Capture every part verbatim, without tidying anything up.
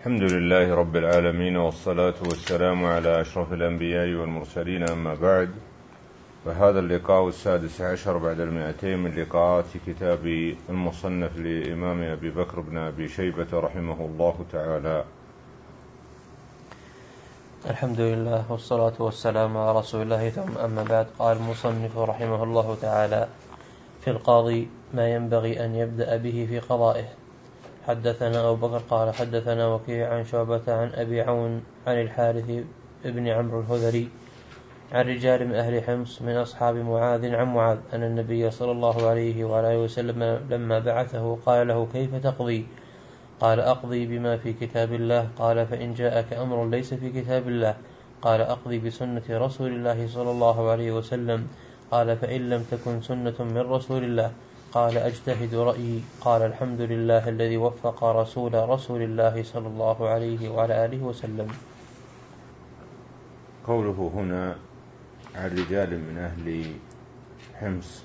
الحمد لله رب العالمين، والصلاة والسلام على أشرف الأنبياء والمرسلين، أما بعد، فهذا اللقاء السادس عشر بعد المئتين من لقاءات كتاب المصنف لإمام أبي بكر بن أبي شيبة رحمه الله تعالى. الحمد لله والصلاة والسلام على رسول الله، ثم أما بعد. قال المصنف رحمه الله تعالى: في القاضي ما ينبغي أن يبدأ به في قضائه. حدثنا أبو بكر قال حدثنا وكيع عن شعبة عن أبي عون عن الحارث بن عمرو الهذلي عن رجال من أهل حمص من أصحاب معاذ عن معاذ أن النبي صلى الله عليه وعلى وسلم لما بعثه قال له: كيف تقضي؟ قال: أقضي بما في كتاب الله. قال: فإن جاءك أمر ليس في كتاب الله؟ قال: أقضي بسنة رسول الله صلى الله عليه وسلم. قال: فإن لم تكن سنة من رسول الله؟ قال: أجتهد رأيي. قال: الحمد لله الذي وفق رسول رسول الله صلى الله عليه وعلى آله وسلم. قوله هنا عن رجال من أهل حمص،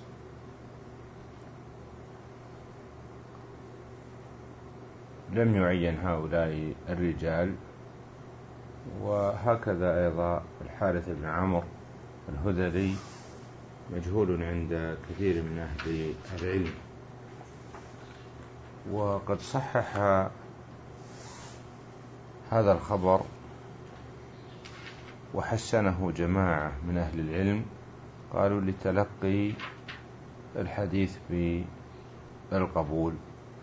لم يعين هؤلاء الرجال، وهكذا أيضا الحارث بن عمرو الهذلي مجهول عند كثير من أهل العلم. وقد صحح هذا الخبر وحسنه جماعة من أهل العلم، قالوا لتلقي الحديث بالقبول.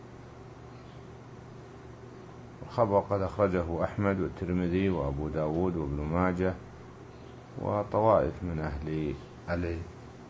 الخبر قد أخرجه أحمد والترمذي وأبو داود وابن ماجه وطوائف من أهل العلم.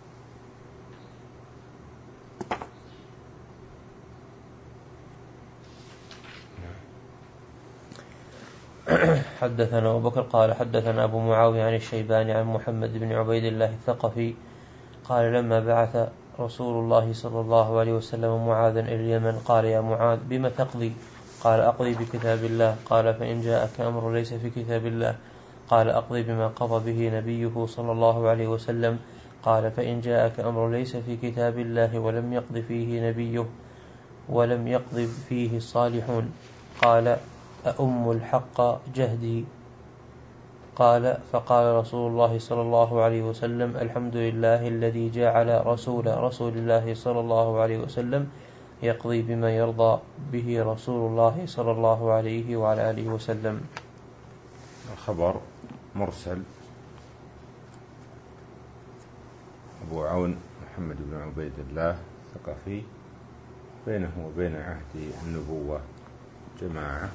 حدثنا أبو بكر قال حدثنا أبو معاوية عن الشيباني عن محمد بن عبيد الله الثقفي قال: لما بعث رسول الله صلى الله عليه وسلم معاذا إلى اليمن قال: يا معاذ بما تقضي؟ قال: أقضي بكتاب الله. قال: فإن جاءك أمر ليس في كتاب الله؟ قال: أقضي بما قضى به نبيه صلى الله عليه وسلم. قال: فإن جاءك أمر ليس في كتاب الله ولم يقض فيه نبيه ولم يقض فيه الصالحون؟ قال: أأم الحق جهدي؟ قال: فقال رسول الله صلى الله عليه وسلم: الحمد لله الذي جعل رسول رسول الله صلى الله عليه وسلم يقضي بما يرضى به رسول الله صلى الله عليه وعلى آله وسلم. الخبر مرسل. أبو عون محمد بن عبيد الله الثقفي، بينه وبين عهد النبوة جماعة.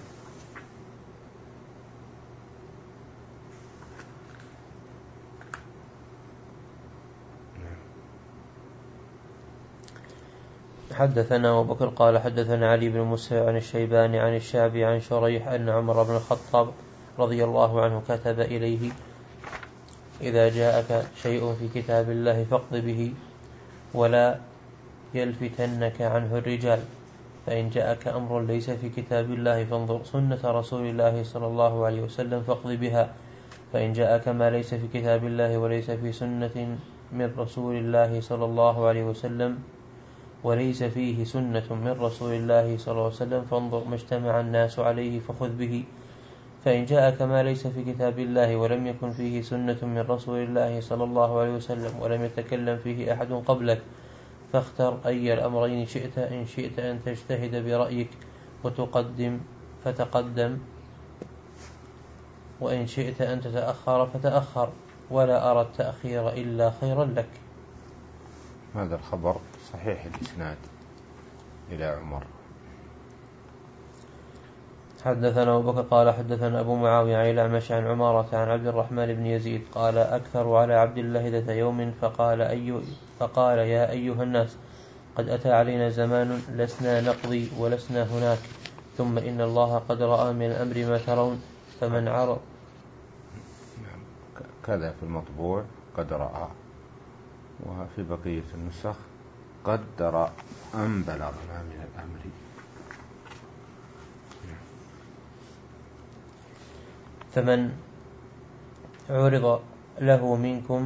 حدثنا أبو بكر قال حدثنا علي بن موسى عن الشيباني عن الشعبي عن شريح أن عمر بن الخطاب رضي الله عنه كتب إليه: إذا جاءك شيء في كتاب الله فاقض به ولا يلفتنك عنه الرجال، فإن جاءك أمر ليس في كتاب الله فانظر سنة رسول الله صلى الله عليه وسلم فاقض بها، فإن جاءك ما ليس في كتاب الله وليس في سنة من رسول الله صلى الله عليه وسلم وليس فيه سنة من رسول الله صلى الله عليه وسلم فانظر ما اجتمع الناس عليه فخذ به، فإن جاءك ما ليس في كتاب الله ولم يكن فيه سنة من رسول الله صلى الله عليه وسلم ولم يتكلم فيه أحد قبلك فاختر أي الأمرين شئت، إن شئت أن تجتهد برأيك وتقدم فتقدم، وإن شئت أن تتأخر فتأخر، ولا أرى التأخير إلا خيرا لك. هذا الخبر صحيح الإسناد إلى عمر. حدثنا أبو بكر قال حدثنا أبو معاوية عن الأعمش عن عمارة عن عبد الرحمن بن يزيد قال: أكثر على عبد الله ذات يوم فقال, أي فقال يا أيها الناس، قد أتى علينا زمان لسنا نقضي ولسنا هناك، ثم إن الله قد رأى من الأمر ما ترون، فمن عرض. كذا في المطبوع قد رأى، وفي بقية النسخ قدر أن بلغنا من الأمر. فمن عرض له منكم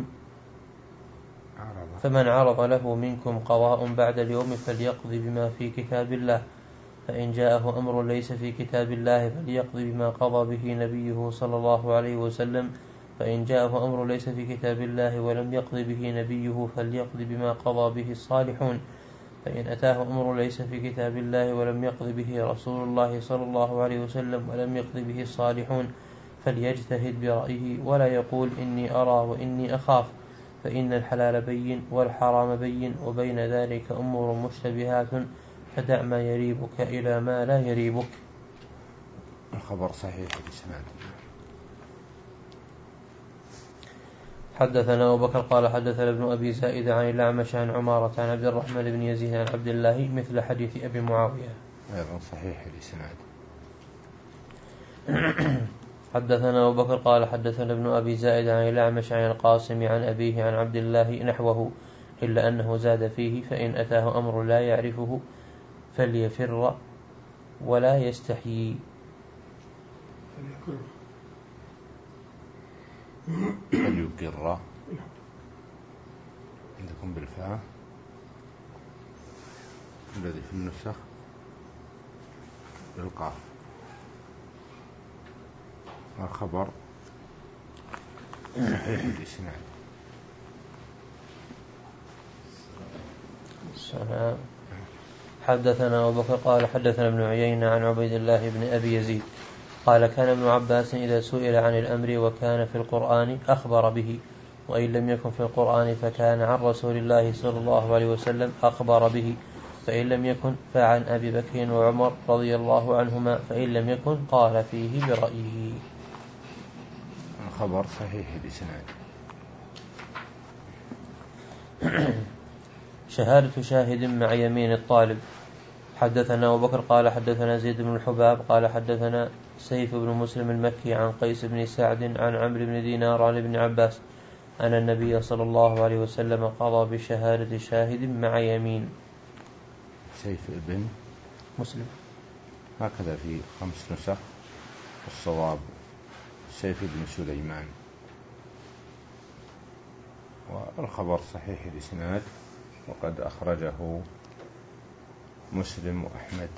فمن عرض له منكم قضاء بعد اليوم فليقضي بما في كتاب الله، فإن جاءه أمر ليس في كتاب الله فليقضي بما قضى به نبيه صلى الله عليه وسلم فإن جاءه أمر ليس في كتاب الله ولم يقض به نبيه فليقض بما قضى به الصالحون فإن أتاه أمر ليس في كتاب الله ولم يقض به رسول الله صلى الله عليه وسلم ولم يقض به الصالحون فليجتهد برأيه ولا يقول إني أرى وإني أخاف فإن الحلال بين والحرام بين وبين ذلك أمور مشتبهات فدع ما يريبك إلى ما لا يريبك. الخبر صحيح الإسناد. حدثنا أبو بكر قال حدثنا ابن أبي زائد عن الأعمش عن عمارة عن عبد الرحمن بن يزيد عن عبد الله مثل حديث أبي معاوية أيضا صحيح الإسناد. حدثنا أبو بكر قال حدثنا ابن أبي زائد عن الأعمش عن القاسم عن أبيه عن عبد الله نحوه إلا أنه زاد فيه فإن أتاه أمر لا يعرفه فليفر ولا يستحيي. فليقر عندكم بالفاء الذي في النسخ بالقاف. الخبر صحيح الإسناد. السلام. حدثنا أبو بكر قال حدثنا ابن عيينة عن عبيد الله بن أبي يزيد قال كان ابن عباس إذا سئل عن الأمر وكان في القرآن أخبر به وإن لم يكن في القرآن فكان عن رسول الله صلى الله عليه وسلم أخبر به فإن لم يكن فعن أبي بكر وعمر رضي الله عنهما فإن لم يكن قال فيه برأيه. الخبر صحيح الإسناد. شهادة شاهد مع يمين الطالب. حدثنا أبو بكر قال حدثنا زيد بن الحباب قال حدثنا سيف بن مسلم المكي عن قيس بن سعد عن عمرو بن دينار عن ابن عباس أن النبي صلى الله عليه وسلم قضى بشهادة شاهد مع يمين. سيف بن مسلم هكذا في خمس نسخ الصواب سيف بن سليمان. والخبر صحيح الإسناد وقد أخرجه مسلم وأحمد.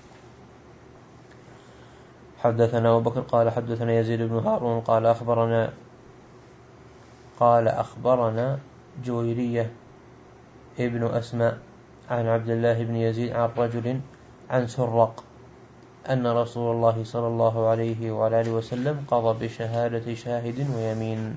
حدثنا أبو بكر قال حدثنا يزيد بن هارون قال أخبرنا قال أخبرنا جويرية ابن أسماء عن عبد الله بن يزيد عن رجل عن سرق أن رسول الله صلى الله عليه وعلى آله وسلم قضى بشهادة شاهد ويمين.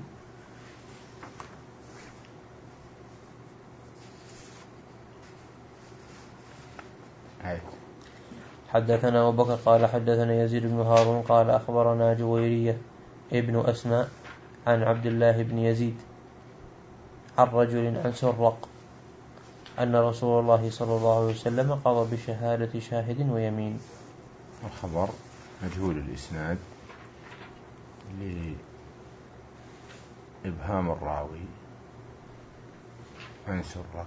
حدثنا أبو بكر قال حدثنا يزيد بن هارون قال أخبرنا جويرية ابن أسماء عن عبد الله بن يزيد عن رجل عن سرق أن رسول الله صلى الله عليه وسلم قضى بشهادة شاهد ويمين. الخبر مجهول الإسناد لإبهام الراوي عن سرق.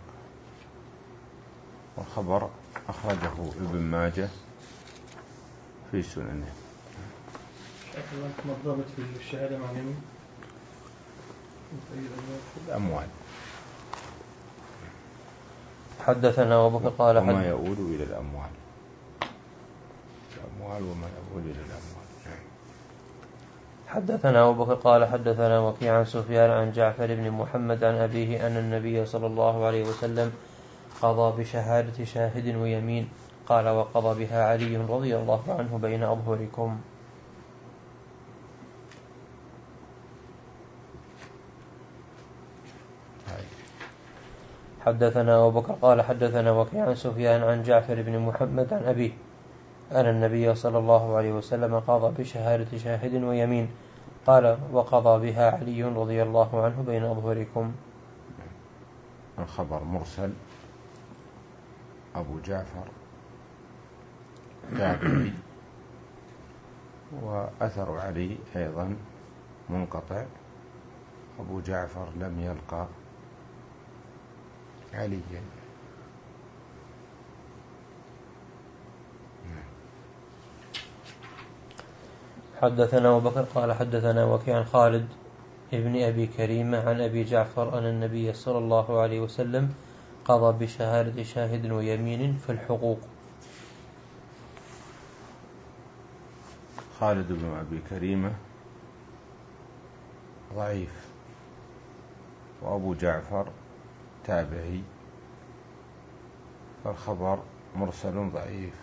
والخبر أخرجه ابن ماجه في سننه. ما الضابط في الشهادة مع اليمين؟ الأموال. حدثنا أبو بكر قال وما يؤول إلى الأموال الأموال وما يؤول إلى الأموال. حدثنا أبو بكر قال حدثنا وكيع عن سفيان عن جعفر بن محمد عن أبيه أن النبي صلى الله عليه وسلم قضى بشهادة شاهد ويمين قال وقضى بها علي رضي الله عنه بين أظهركم. حدثنا أبو بكر قال حدثنا وكيع عن سفيان عن جعفر بن محمد عن أبيه أن النبي صلى الله عليه وسلم قضى بشهادة شاهد ويمين قال وقضى بها علي رضي الله عنه بين أظهركم. الخبر مرسل أبو جعفر تابعي وأثر علي أيضا منقطع. أبو جعفر لم يلقى عليا. حدثنا أبو بكر قال حدثنا وكيع عن خالد ابن أبي كريمة عن أبي جعفر أن النبي صلى الله عليه وسلم قضى بشهادة شاهد ويمين في الحقوق. خالد بن أبي كريمة ضعيف، وأبو جعفر تابعي، فالخبر مرسل ضعيف.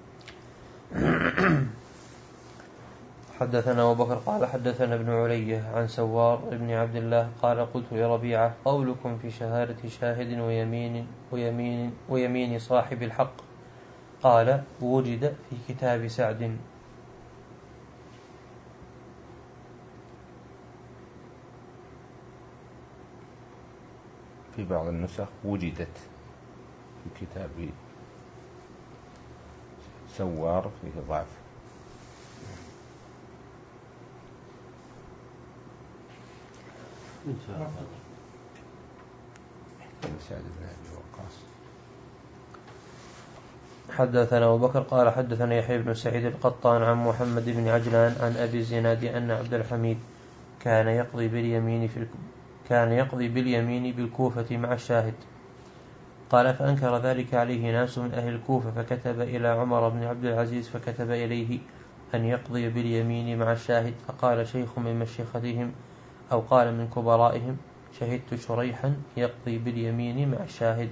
حدثنا أبو بكر قال حدثنا ابن علية عن سوار بن عبد الله قال قلت لربيعة قولكم في شهادة شاهد ويمين ويمين ويمين صاحب الحق؟ قال وجد في كتاب سعد. في بعض النسخ وجدت في كتاب سوار فيه ضعف. سعد بن أبي وقاص. حدثنا أبو بكر قال حدثنا يحيى بن سعيد القطان عن محمد بن عجلان عن أبي الزناد أن عبد الحميد كان يقضي باليمين في كان يقضي باليمين بالكوفة مع الشاهد. قال فأنكر ذلك عليه ناس من أهل الكوفة فكتب إلى عمر بن عبد العزيز فكتب إليه أن يقضي باليمين مع الشاهد. فقال شيخ من مشيختهم أو قال من كبرائهم شهدت شريحا يقضي باليمين مع الشاهد.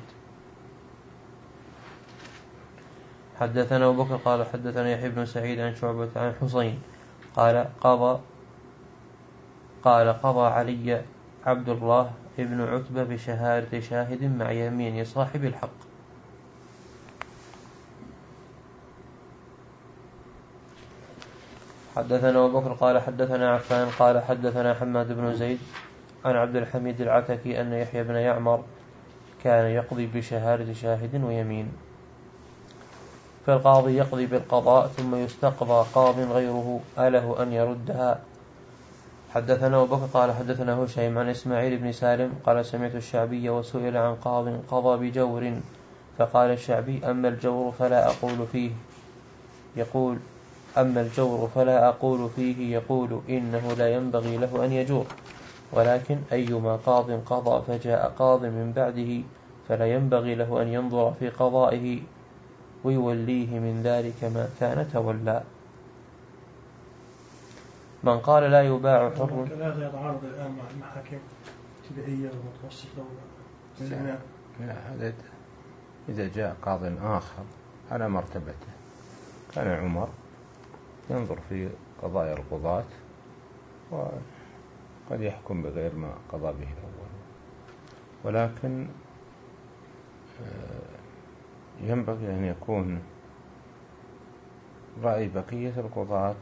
حدثنا أبو بكر قال حدثنا يحيى بن سعيد عن شعبة عن حسين قال قضى قال قضى علي عبد الله ابن عتبة بشهادة شاهد مع يمين صاحب الحق. حدثنا أبو بكر قال حدثنا عفان قال حدثنا حماد بن زيد عن عبد الحميد العتكي أن يحيى بن يعمر كان يقضي بشهادة شاهد ويمين. فالقاضي يقضي بالقضاء ثم يستقضى قاض غيره أله أن يردها. حدثنا أبو بكر قال حدثنا هشيم عن إسماعيل بن سالم قال سمعت الشعبي وسئل عن قاض قضى بجور فقال الشعبي أما الجور فلا أقول فيه يقول أما الجور فلا أقول فيه يقول إنه لا ينبغي له أن يجور، ولكن أيما قاض قضى فجاء قاض من بعده فلا ينبغي له أن ينظر في قضائه ويوليه من ذلك ما كان تولى. من قال لا يباع حر. هذا يتعارض الآن مع المحاكم الابتدائية والمتوسطة والزنا. هذا إذا جاء قاض آخر على مرتبته. كان عمر ينظر في قضايا القضاة وقد يحكم بغير ما قضى به الأول، ولكن ينبغي أن يكون رأي بقية القضاة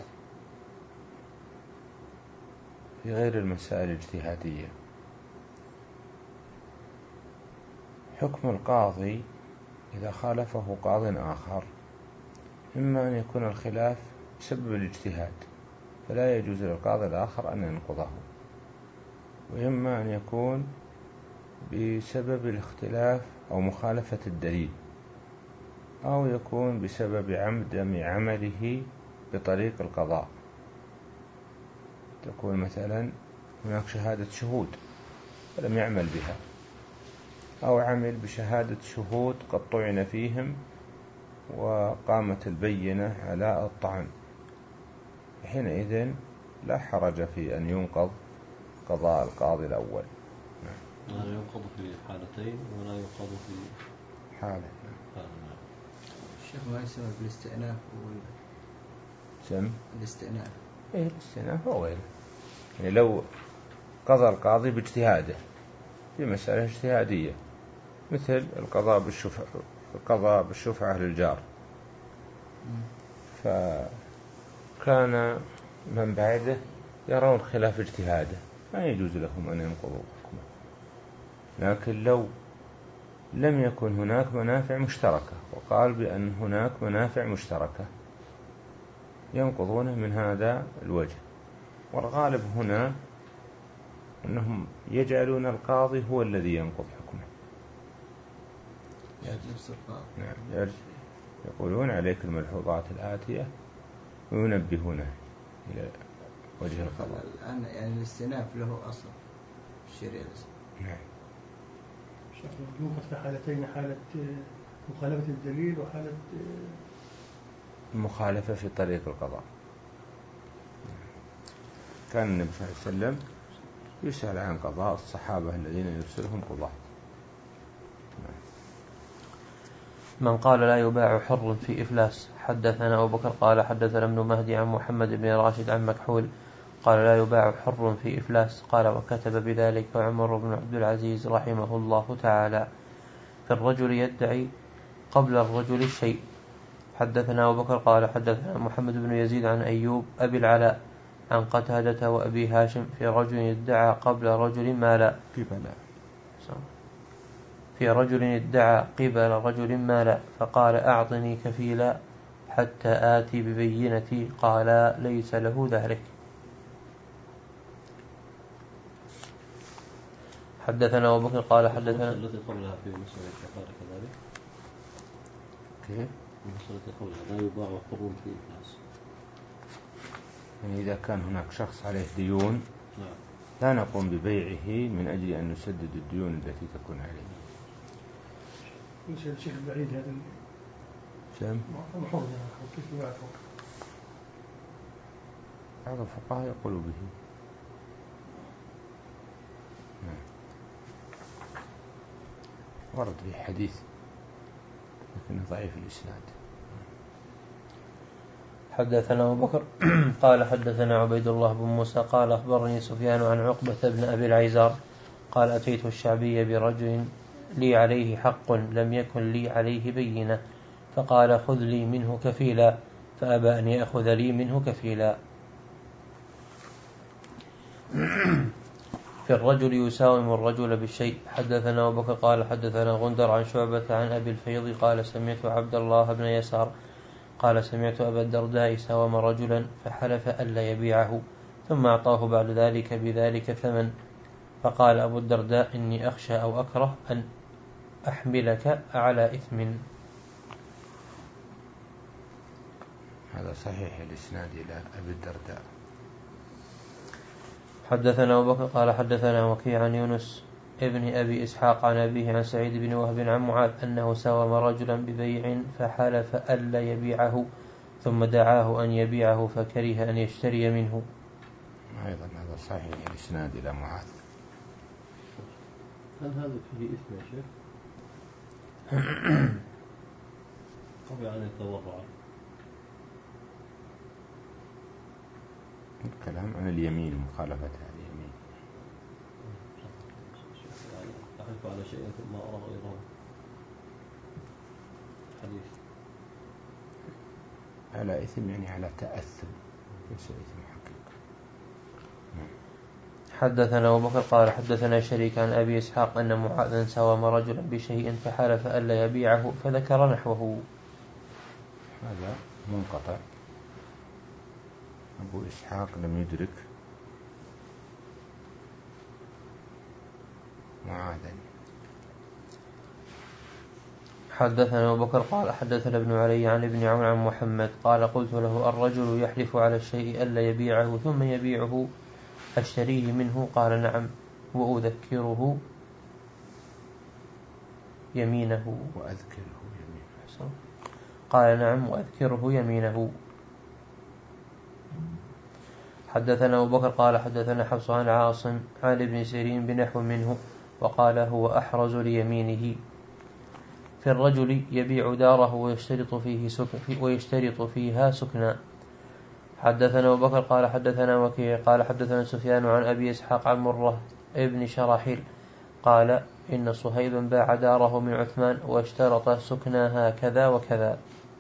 في غير المسائل الاجتهادية. حكم القاضي إذا خالفه قاض آخر إما أن يكون الخلاف بسبب الاجتهاد فلا يجوز للقاضي الآخر أن ينقضه، وإما أن يكون بسبب الاختلاف أو مخالفة الدليل، أو يكون بسبب عدم عمله بطريق القضاء. تكون مثلا هناك شهادة شهود ولم يعمل بها، أو عمل بشهادة شهود قد طعن فيهم وقامت البينة على الطعن، حينئذ لا حرج في أن ينقض قضاء القاضي الأول. لا ينقض في حالتين ولا ينقض في حالة. الشيخ ما يسمى بالاستئناف سم الاستئناف. إيه الاستئناف هو غيره. يعني لو قضى القاضي باجتهاده في مسألة اجتهادية مثل القضاء بالشفعة القضاء بالشفعة للجار، فكان من بعده يرون خلاف اجتهاده ما يجوز لهم أن ينقضوا حكمه. لكن لو لم يكن هناك منافع مشتركة وقال بأن هناك منافع مشتركة ينقضونه من هذا الوجه. والغالب هنا أنهم يجعلون القاضي هو الذي ينقض حكمه. نعم. يقولون عليك الملحوظات الآتية وينبهونه إلى وجه القضاء. الآن يعني الاستئناف له أصل الشريعة. نعم. يوجد في حالتين، حالة مخالفة الدليل وحالة المخالفة في طريق القضاء. كان النبي صلى الله عليه وسلم يسأل عن قضاء الصحابة الذين يرسلهم قضاة. من قال لا يباع حر في إفلاس. حدثنا أبو بكر قال حدثنا ابن مهدي عن محمد بن راشد عن مكحول قال لا يباع حر في إفلاس. قال وكتب بذلك عمر بن عبد العزيز رحمه الله تعالى في الرجل يدعي قبل الرجل الشيء. حدثنا أبو بكر قال حدثنا محمد بن يزيد عن أيوب أبي العلاء عن قتادة وأبي هاشم في رجل يدعى قبل رجل مالا في رجل ادعى قبل رجل مالا فقال أعطني كفيلا حتى آتي ببينتي. قال ليس له ذلك. حدثنا أبو بكر قال حدثنا التي قبلها في مسألة الكفارة كذلك. كيف؟ مسألة قبلها لا يباع حر في إفلاس. يعني إذا كان هناك شخص عليه ديون نعم. لا نقوم ببيعه من أجل أن نسدد الديون التي تكون عليه. يصير الشيخ البعيد هذا سام محور كيف يباع فوق. بعض الفقهاء يقول به. ورد به حديث لكنه ضعيف الإسناد. حدثنا أبو بكر قال حدثنا عبيد الله بن موسى قال أخبرني سفيان عن عقبة بن أبي العيزار قال أتيت الشعبي برجل لي عليه حق لم يكن لي عليه بينة فقال خذ لي منه كفيلا فأبى أن يأخذ لي منه كفيلا. في الرجل يساوم الرجل بالشيء. حدثنا أبو بكر قال حدثنا غندر عن شعبة عن أبي الفيض قال سمعت عبد الله بن يسار قال سمعت أبا الدرداء ساوم رجلا فحلف ألا يبيعه ثم أعطاه بعد ذلك بذلك ثمن فقال أبو الدرداء إني أخشى أو أكره أن أحملك على إثم. هذا صحيح الإسناد إلى أبي الدرداء. حدثنا أبو بكر قال حدثنا وكيع عن يونس ابن أبي إسحاق عن أبيه عن سعيد بن وهب عن معاذ أنه ساوم رجلا ببيع فحلف ألا يبيعه ثم دعاه أن يبيعه فكره أن يشتري منه. أيضا هذا صحيح الإسناد إلى معاذ. هل هذا فيه إثم يا شيخ؟ قبل أن يتورع. الكلام عن اليمين مخالفتها اليمين. أحلف على شيء ثم أرى غيره. حديث على إثم يعني على تأثم ليس إثم حقيقي. حدثنا أبو بكر قال حدثنا شريك عن أبي إسحاق أن معاذا ساوم رجلا بشيء فحلف ألا يبيعه فذكر نحوه. هذا منقطع. أبو إسحاق لم يدرك معاذا. حدثنا أبو بكر قال حدثنا ابن علي عن ابن عون عن محمد قال قلت له الرجل يحلف على الشيء ألا يبيعه ثم يبيعه أشتريه منه؟ قال نعم وأذكره يمينه. وأذكره يمينه. قال نعم وأذكره يمينه. حدثنا أبو بكر قال حدثنا حفص عن عاصم عن ابن سيرين بنحو منه وقال هو أحرز ليمينه. في الرجل يبيع داره ويشترط فيه سكن ويشترط فيها سكنا. حدثنا أبو بكر قال حدثنا وكيع قال حدثنا سفيان عن أبي إسحاق عن مرة ابن شراحيل قال إن صهيبا باع داره من عثمان واشترط سكناها كذا وكذا.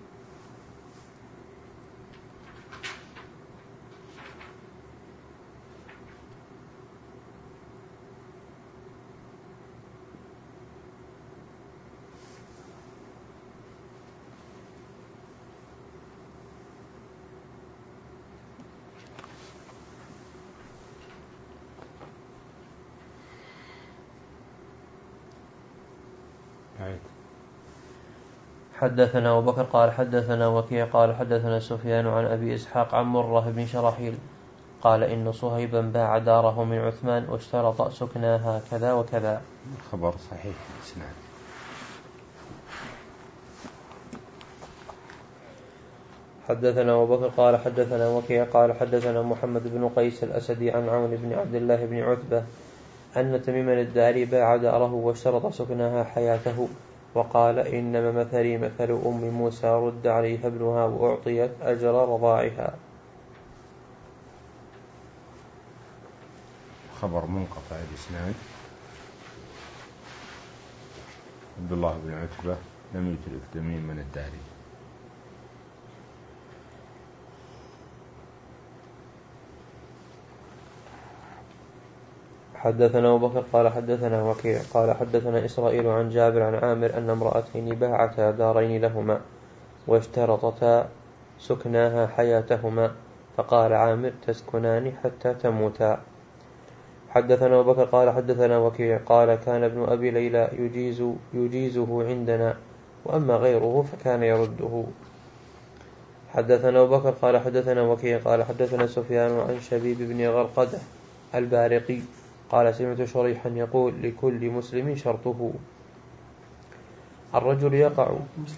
حدثنا أبو بكر قال حدثنا وكيع قال حدثنا سفيان عن أبي إسحاق عن مرة بن شراحيل قال إن صهيبا باع داره من عثمان واشترط سكناها كذا وكذا. خبر صحيح الإسناد. حدثنا أبو بكر قال حدثنا وكيع قال حدثنا محمد بن قيس الأسدي عن عون بن عبد الله بن عتبة أن تميما الداري باع داره واشترط سكنها حياته وقال إنما مثلي مثل أم موسى رد عليها ابنها وأعطيت أجر رضاعها. خبر منقطع الإسناد. عبد الله بن عتبة لم يترك تميما الداري. حدثنا أبو بكر قال حدثنا وكيع قال حدثنا إسرائيل عن جابر عن عامر أن امرأتين باعتا دارين لهما واشترطتا سكناها حياتهما فقال عامر تسكنان حتى تموتا. حدثنا أبو بكر قال حدثنا وكيع قال كان ابن أبي ليلى يجيز يجيزه عندنا وأما غيره فكان يرده. حدثنا أبو بكر قال حدثنا وكيع قال حدثنا سفيان عن شبيب بن غرقدة البارقي قال سمعت شريحا يقول لكل مسلم شرطه. الرجل يقع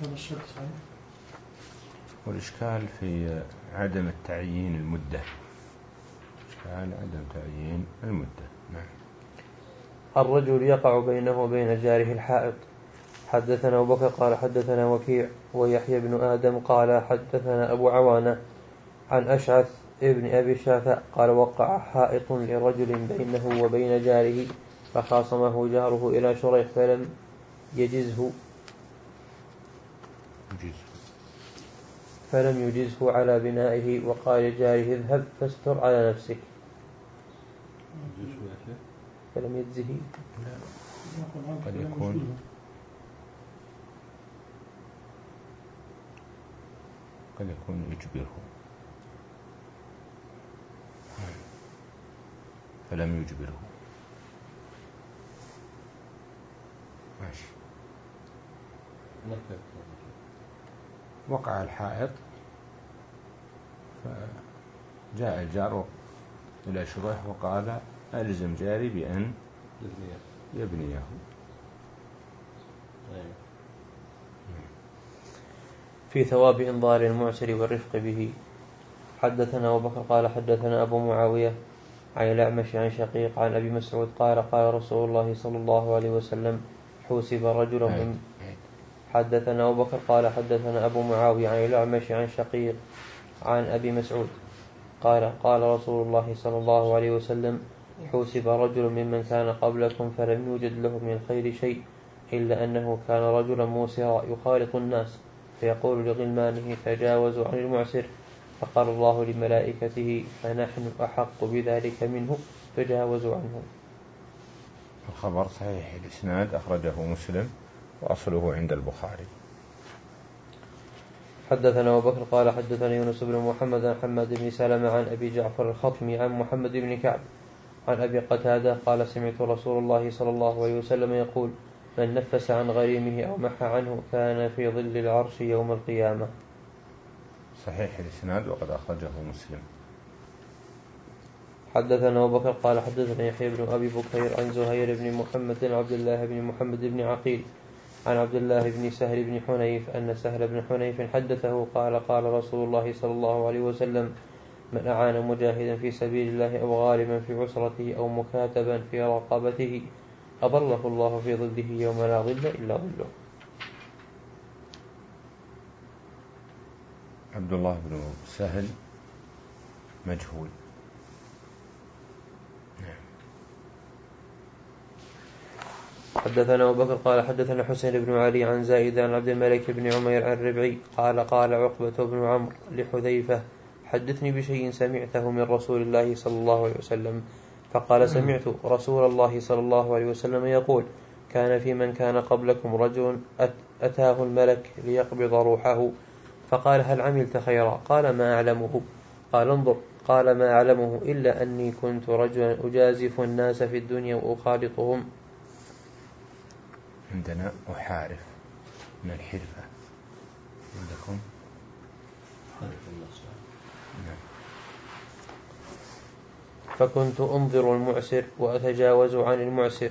والإشكال في عدم التعيين المدة. إشكال عدم تعيين المدة. نعم. الرجل يقع بينه وبين جاره الحائط. حدثنا أبو بكر قال حدثنا وكيع ويحيى بن آدم قال حدثنا أبو عوانة عن أشعث ابن أبي الشافع قال وقع حائط لرجل بينه وبين جاره فخاصمه جاره إلى شريح فلم يجزه فلم يجزه على بنائه وقال جاره اذهب فاستر على نفسك فلم يجزه. قد يكون قد يكون يجبره فلم يجبره. ماشي. وقع الحائط فجاء الجار إلى شريح وقال ألزم جاري بأن يبنيه. في ثواب إنظار المعسر والرفق به. حدثنا أبو بكر قال حدثنا أبو معاوية عن الأعمش عن شقيق عن أبي مسعود قال قال رسول الله صلى الله عليه وسلم حوسب رجل من حدثنا أبو بكر قال حدثنا أبو معاوية عن الأعمش عن شقيق عن أبي مسعود قال قال رسول الله صلى الله عليه وسلم حوسب رجل ممن كان قبلكم فلم يوجد له من الخير شيء إلا أنه كان رجلا موسرا يخالط الناس فيقول لغلمانه تجاوزوا عن المعسر فقال الله لملائكته فنحن أحق بذلك منه تجاوزوا عنه. الخبر صحيح الإسناد أخرجه مسلم وأصله عند البخاري. حدثنا أبو بكر قال حدثنا يونس بن محمد عن حماد بن سلمة عن أبي جعفر الخطمي عن محمد بن كعب عن أبي قتادة قال سمعت رسول الله صلى الله عليه وسلم يقول من نفس عن غريمه أو محى عنه كان في ظل العرش يوم القيامة. صحيح الإسناد وقد أخرجه مسلم. حدثنا أبو بكر قال حدثنا يحيى بن أبي بكير عن زهير بن محمد عبد الله بن محمد بن عقيل عن عبد الله بن سهل بن حنيف أن سهل بن حنيف حدثه قال قال رسول الله صلى الله عليه وسلم من أعان مجاهدا في سبيل الله أو غالبا في عسرته أو مكاتبا في رقبته أظله الله في ظله يوم لا ظل إلا ظله. عبد الله بن سهل مجهول. حدثنا أبو بكر قال حدثنا حسين بن علي عن زائد عن عبد الملك بن عمير عن الربعي قال قال عقبة بن عمرو لحذيفة حدثني بشيء سمعته من رسول الله صلى الله عليه وسلم فقال سمعت رسول الله صلى الله عليه وسلم يقول كان في من كان قبلكم رجل أتاه الملك ليقبض روحه فقال هل عملت خيرا قال ما أعلمه قال انظر قال ما أعلمه إلا أني كنت رجلا أجازف الناس في الدنيا وأخالطهم. عندنا أحارف من الحرفة عندكم فكنت أنظر المعسر وأتجاوز عن المعسر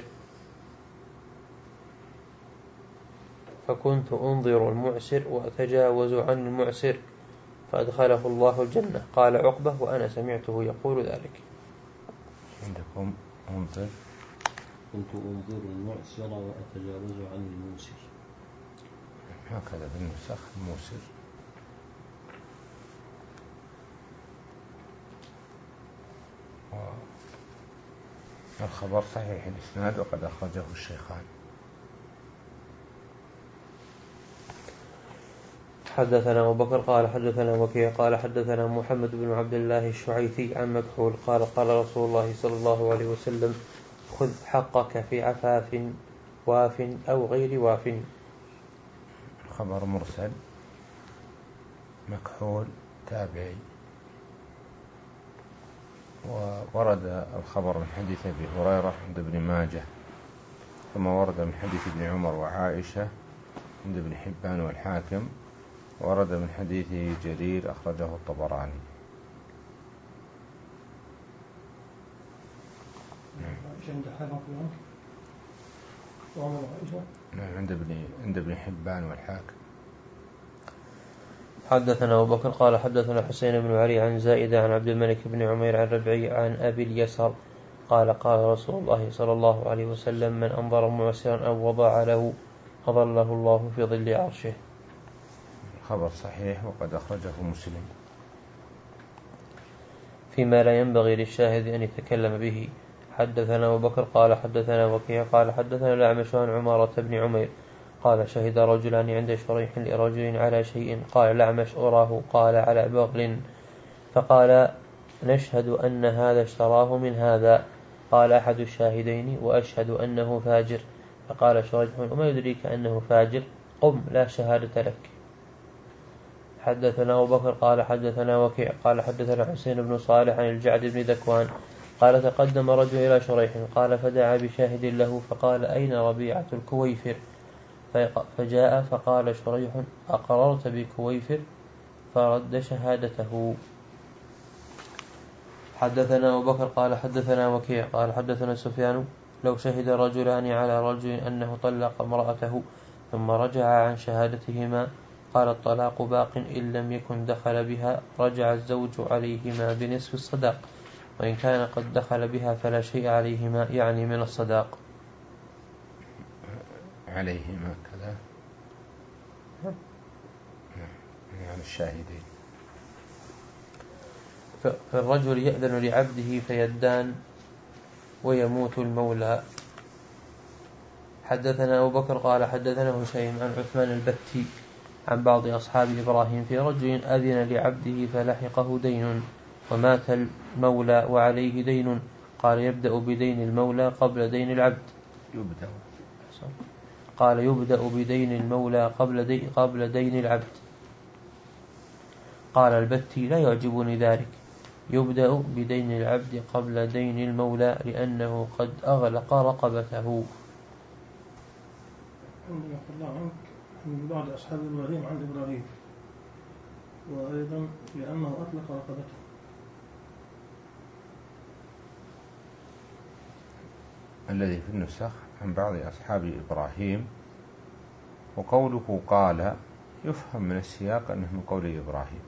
فكنت أنظر المعسر وأتجاوز عن المعسر فأدخله الله الجنة. قال عقبة وأنا سمعته يقول ذلك. عندكم انظر كنت أنظر المعسر وأتجاوز عن الموسر. هكذا بالنسخ الموسر. الخبر صحيح الإسناد وقد أخرجه الشيخان. حدثنا أبو بكر قال حدثنا وكيع قال حدثنا محمد بن عبد الله الشعيثي عن مكحول قال قال رسول الله صلى الله عليه وسلم خذ حقك في عفاف واف أو غير واف. خبر مرسل مكحول تابعي، وورد الخبر من حديث أبي هريرة عند ابن ماجه، ثم ورد من حديث ابن عمر وعائشة عند ابن حبان والحاكم، ورد من حديث جرير أخرجه الطبراني. نعم عند ابن عند ابن حبان والحاكم. حدثنا أبو بكر قال حدثنا حسين بن علي عن زائدة عن عبد الملك بن عمير عن ربعي عن أبي اليسر قال قال رسول الله صلى الله عليه وسلم من أنظر معسرا أو وضع له أظله الله في ظل عرشه. خبر صحيح وقد أخرجه مسلم. فيما لا ينبغي للشاهد أن يتكلم به. حدثنا أبو بكر قال حدثنا وكيع قال حدثنا الأعمش عن عمارة بن عمير قال شهد رجلان عند شريح لرجل على شيء قال الأعمش أراه قال على بغل، فقال نشهد أن هذا اشتراه من هذا. قال أحد الشاهدين وأشهد أنه فاجر. فقال شريح وما يدريك أنه فاجر؟ قم لا شهادة لك. حدثنا أبو بكر قال حدثنا وكيع قال حدثنا حسين بن صالح عن الجعد بن ذكوان قال تقدم رجل إلى شريح قال فدعا بشاهد له فقال أين ربيعة الكويفر؟ فجاء فقال شريح أقررت بكويفر؟ فرد شهادته. حدثنا أبو بكر قال حدثنا وكيع قال حدثنا سفيان لو شهد رجلان على رجل أنه طلق امرأته ثم رجع عن شهادتهما قال الطلاق باق إن لم يكن دخل بها رجع الزوج عليهما بنصف الصداق، وإن كان قد دخل بها فلا شيء عليهما يعني من الصداق. عليهما كذا يعني الشاهدين. فالرجل يأذن لعبده فيدان ويموت المولى. حدثنا أبو بكر قال حدثنا هشيم عن عثمان البتي عن بعض أصحاب إبراهيم في رجل أذن لعبده فلحقه دين ومات المولى وعليه دين قال يبدأ بدين المولى قبل دين العبد. يبدأ قال يبدأ بدين المولى قبل دين, قبل دين العبد. قال البتي لا يعجبني ذلك، يبدأ بدين العبد قبل دين المولى لأنه قد أغلق رقبته. عندما الله عنك من بعض أصحاب إبراهيم عن إبراهيم، وأيضا لأنه أطلق رقبته. الذي في النسخ عن بعض أصحاب إبراهيم، وقوله قال يفهم من السياق أنه من قول إبراهيم،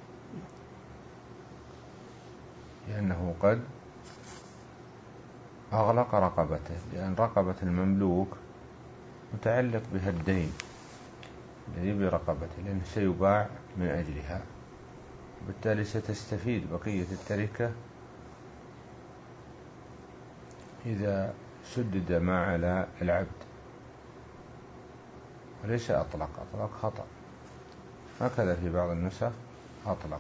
لأنه قد أغلق رقبته، لأن رقبة المملوك متعلق بها الدين الذي برقبته، لأنه سيباع من أجلها، بالتالي ستستفيد بقية التركة إذا سدد ما على العبد، وليس أطلق، أطلق خطأ، هكذا في بعض النسخ أطلق.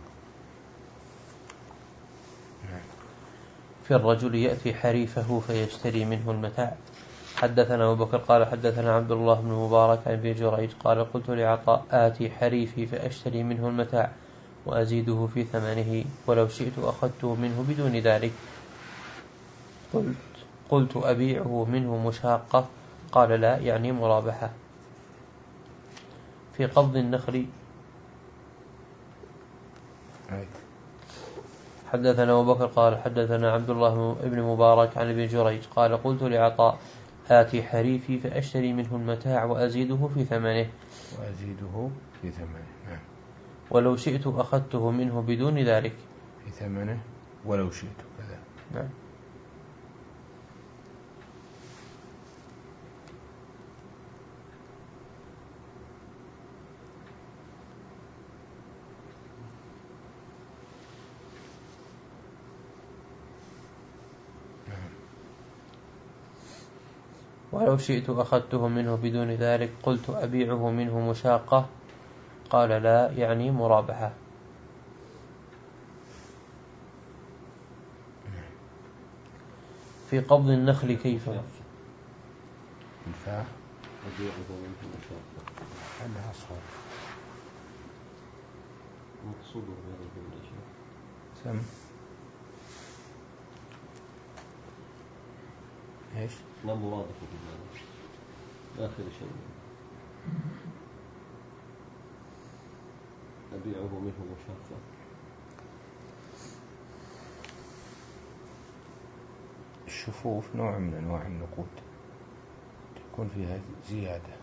في الرجل يأتي حريفه فيشتري منه المتاع. حدثنا أبو بكر قال حدثنا عبد الله بن مبارك عن ابي جريج قال قلت لعطاء آتي حريفي فأشتري منه المتاع وأزيده في ثمنه ولو شئت أخذته منه بدون ذلك. قلت, قلت أبيعه منه مشاقة؟ قال لا يعني مرابحة. في قبض النخل. حدثنا أبو بكر قال حدثنا عبد الله بن مبارك عن ابي جريج قال قلت لعطاء آتي حريفي فأشتري منه المتاع وأزيده في ثمنه وأزيده في ثمنه. ولو شئت أخذته منه بدون ذلك. في ثمنه ولو شئت كذا. نعم. ولو شئت أخذته منه بدون ذلك. قلت أبيعه منه مشاقة؟ قال لا، يعني مرابحة. في قبض النخل كيف؟ الفاء أبيعه منه مشاقة أنها أصغر. مقصود بهذا الجملة شيء سم إيش؟ لا مرادف بهذا آخر شيء. أبيعه منه مشاقة. الشفوف نوع من أنواع النقود تكون فيها زيادة.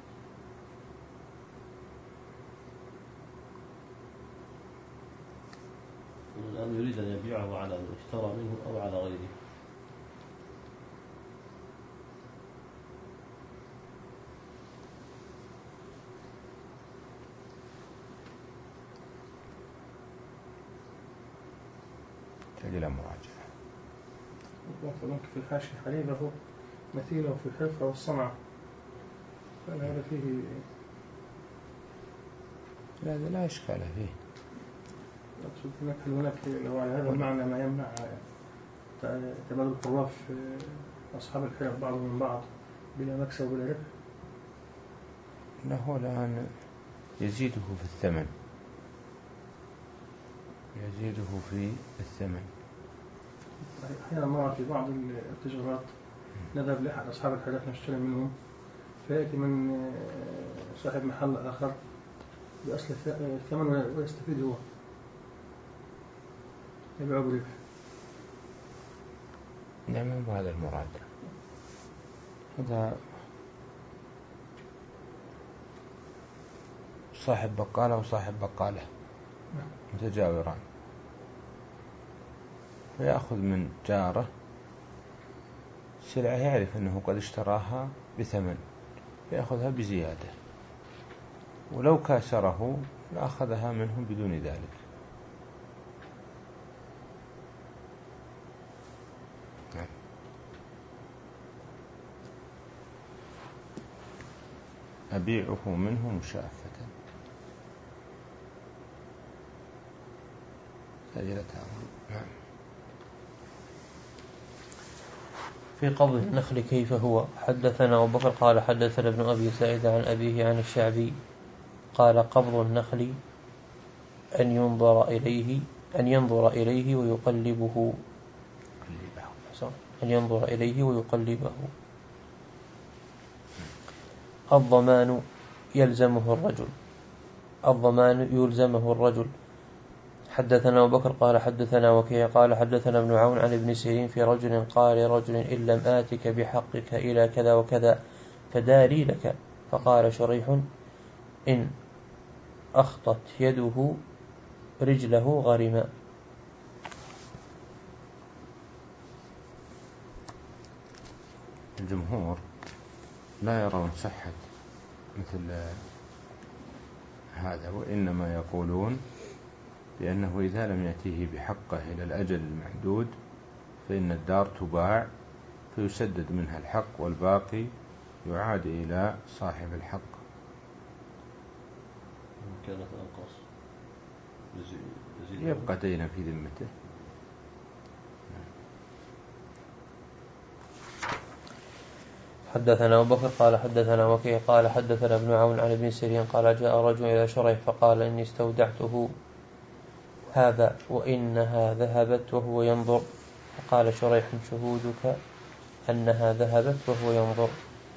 الآن يريد أن يبيعه على من اشترى منه أو على غيره. تجي له مراجعة. ممكن في الحاشية حليبه مثيله في الحرفة والصنعة، فهذا فيه لا لا, لا إشكال فيه. أقصد هناك هناك لو على هذا المعنى ما يمنع تبادل القراف أصحاب الحرف بعضهم من بعض بلا مكسب وبلا ربح. إنه الآن يزيده في الثمن، يزيده في الثمن. أحيانا نرى في بعض التجارات نذهب لأحد أصحاب الحرف نشتري منهم، فيأتي من صاحب محل آخر بأصل الثمن ويستفيد هو، يبيعه بربح. نعم، هذا المراد. هذا صاحب بقالة وصاحب بقالة متجاوران، فيأخذ من جاره سلعة يعرف أنه قد اشتراها بثمن، فيأخذها بزيادة، ولو كاسره لأخذها منه بدون ذلك. نعم. أبيعه منه مشافة. نعم. في قبض النخل كيف هو؟ حدثنا أبو بكر قال حدثنا ابن أبي سعيد عن أبيه عن الشعبي قال قبض النخل أن ينظر إليه أن ينظر إليه ويقلبه أن ينظر إليه ويقلبه. الضمان يلزمه الرجل الضمان يلزمه الرجل. حدثنا أبو بكر قال حدثنا وكيع قال حدثنا ابن عون عن ابن سيرين في رجل قال لرجل إن لم آتك بحقك إلى كذا وكذا فداري لك، فقال شريح إن أخطت يده رجله غرما. الجمهور لا يرون صحة مثل هذا، وإنما يقولون بأنه إذا لم يأتيه بحقه إلى الأجل المحدود فإن الدار تباع فيسدد منها الحق والباقي يعاد إلى صاحب الحق. كانت أنقص يبقى دينا في ذمته. حدثنا أبو بكر قال حدثنا وكيع قال حدثنا ابن عون عن ابن سيرين قال جاء رجل إلى شريح فقال إني استودعته هذا وإنها ذهبت وهو ينظر، فقال شريح شهودك أنها ذهبت وهو ينظر.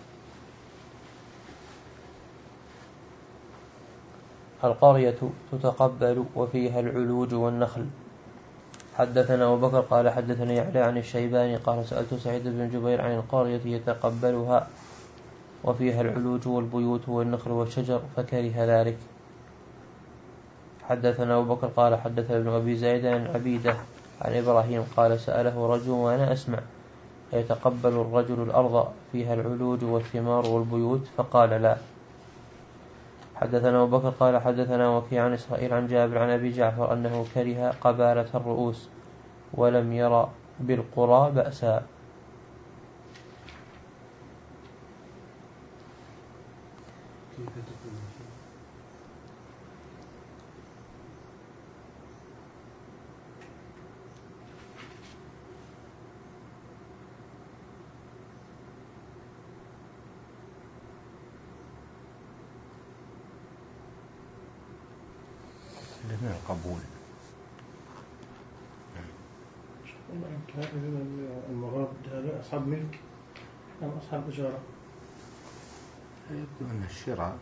القرية تتقبل وفيها العلوج والنخل. حدثنا أبو بكر قال حدثنا يعلى عن الشيباني قال سألت سعيد بن جبير عن القرية يتقبلها وفيها العلوج والبيوت والنخل والشجر فكره ذلك. حدثنا أبو بكر قال حدثنا ابن أبي زيد عن عبيدة عن إبراهيم قال سأله رجل وأنا أسمع يتقبل الرجل الأرض فيها العلوج والثمار والبيوت؟ فقال لا. حدثنا أبو بكر قال حدثنا وكيع عن إسرائيل عن جابر عن أبي جعفر أنه كره قبالة الرؤوس ولم ير بالقرى بأسا. لنا القبول. المراد هذا أصحاب ملك أم أصحاب إجارة؟ يبدو أن الشراء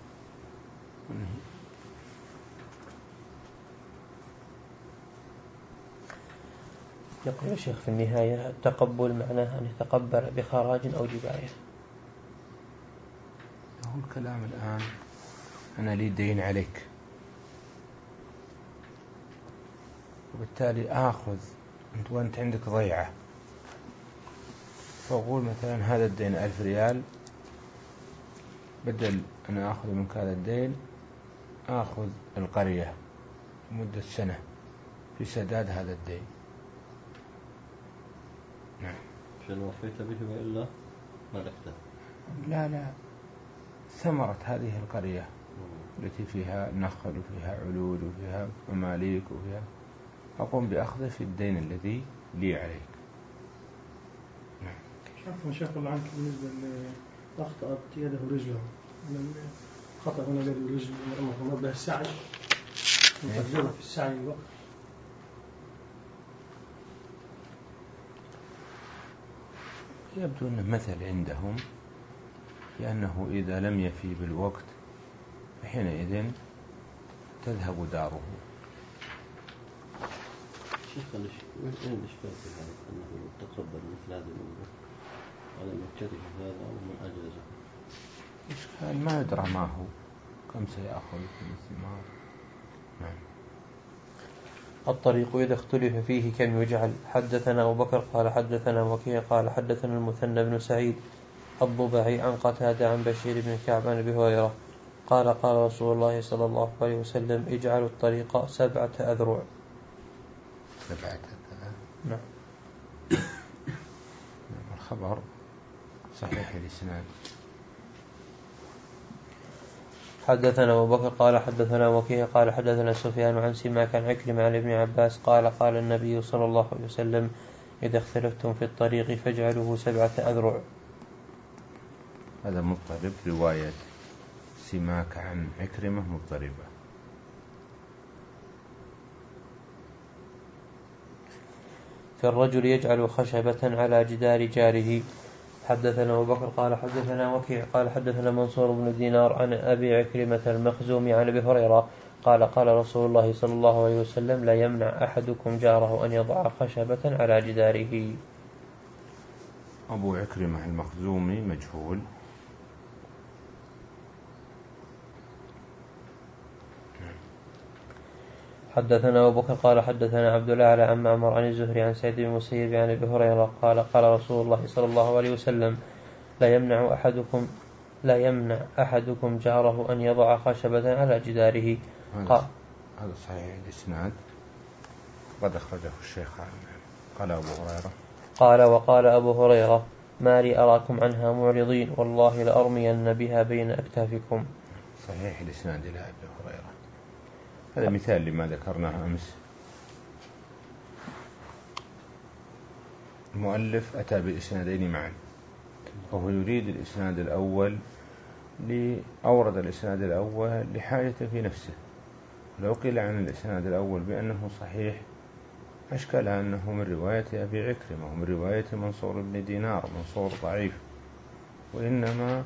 يقول الشيخ في النهاية التقبل معناه أن يتقبل بخراج أو جباية. هو الكلام الآن أنا لي دين عليك، وبالتالي آخذ أنت وأنت عندك ضيعة، فأقول مثلا هذا الدين ألف ريال، بدل أن آخذ منك هذا الدين آخذ القرية مدة سنة في سداد هذا الدين. نعم. عشان وفيت به وإلا ملكته. لا لا، ثمرة هذه القرية التي فيها نخل وفيها علود وفيها مماليك وفيها، أقوم بأخذه في الدين الذي لي عليك. نعم. شوف شيخ الله عنك بالنسبة لأخطأت يده ورجله، خطأ هنا يده ورجله مربع السعي مقدرة في السعي الوقت. يبدو أنه مثل عندهم لأنه إذا لم يفي بالوقت فحينئذ تذهب داره. شيخ وين الإشكال في هذا أنه تقبل مثل هذه الأمور على مكته هذا ومن أجازه؟ الإشكال ما يدرى ما هو، كم سيأخذ في الثمار. نعم. الطريق إذا اختلف فيه كم يجعل. حدثنا أبو بكر قال حدثنا وكيع قال حدثنا المثنى بن سعيد الضبعي عن قتادة عن بشير بن كعب عن أبي هريرة قال قال رسول الله صلى الله عليه وسلم اجعلوا الطريق سبعة أذرع. سبعة أذرع. نعم. الخبر صحيح الإسناد. حدثنا أبو بكر قال حدثنا وكيع قال حدثنا سفيان عن سماك عن عكرمة عن ابن عباس قال قال النبي صلى الله عليه وسلم إذا اختلفتم في الطريق فاجعلوه سبعة أذرع. هذا مضطرب، رواية سماك عن عكرمة مضطربة. فالرجل يجعل خشبة على جدار جاره. حدثنا أبو بكر قال حدثنا وكيع قال حدثنا منصور بن دينار عن أبي عكرمة المخزومي عن أبي هريرة قال قال رسول الله صلى الله عليه وسلم لا يمنع أحدكم جاره أن يضع خشبة على جداره. أبو عكرمة المخزومي مجهول. حدثنا أبو بكر قال حدثنا عبد الأعلى عن معمر عن الزهري عن سعيد بن المسيب عن أبي هريرة قال قال رسول الله صلى الله عليه وسلم لا يمنع أحدكم لا يمنع أحدكم جاره أن يضع خشبة على جداره. هذا, هذا صحيح الإسناد، قد أخرجه الشيخان. قال أبو هريرة قال وقال أبو هريرة ما لي أراكم عنها معرضين والله لأرمين بها بين أكتافكم. صحيح الإسناد إلى أبي هريرة. هذا مثال لما ذكرناه أمس. المؤلف أتى بإسنادين معا، وهو يريد الإسناد الأول أورد الإسناد الأول لحاجة في نفسه. لو قيل عن الإسناد الأول بأنه صحيح أشكال أنه من رواية أبي عكرمة ومن رواية منصور بن دينار، منصور ضعيف، وإنما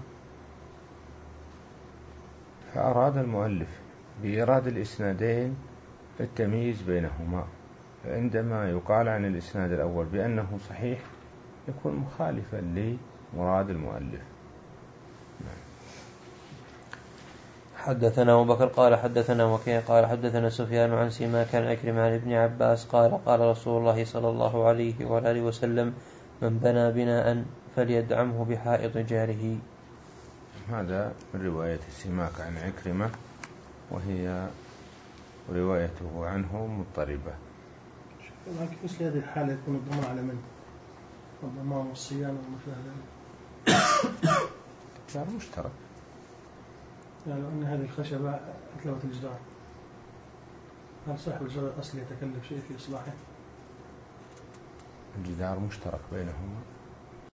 فأراد المؤلف بإيراد الإسنادين التمييز بينهما، فعندما يقال عن الإسناد الأول بأنه صحيح يكون مخالفا لمراد المؤلف. حدثنا أبو بكر قال حدثنا وكيع قال حدثنا سفيان عن سماك عن عكرمة عن ابن عباس قال قال رسول الله صلى الله عليه وآله وسلم من بنى بناء فليدعمه بحائط جاره. هذا من رواية سماك عن عكرمة، وهي روايته عنه مضطربة. لكن مثل هذه الحالة يكون الضمان على من؟ الضمان والصيانة ومثل ذلك. جار مشترك. يعني لو أن هذه الخشبة أتلوت الجدار، هل صاحب الجدار الأصلي يتكلف شيء في إصلاحه؟ الجدار مشترك بينهما.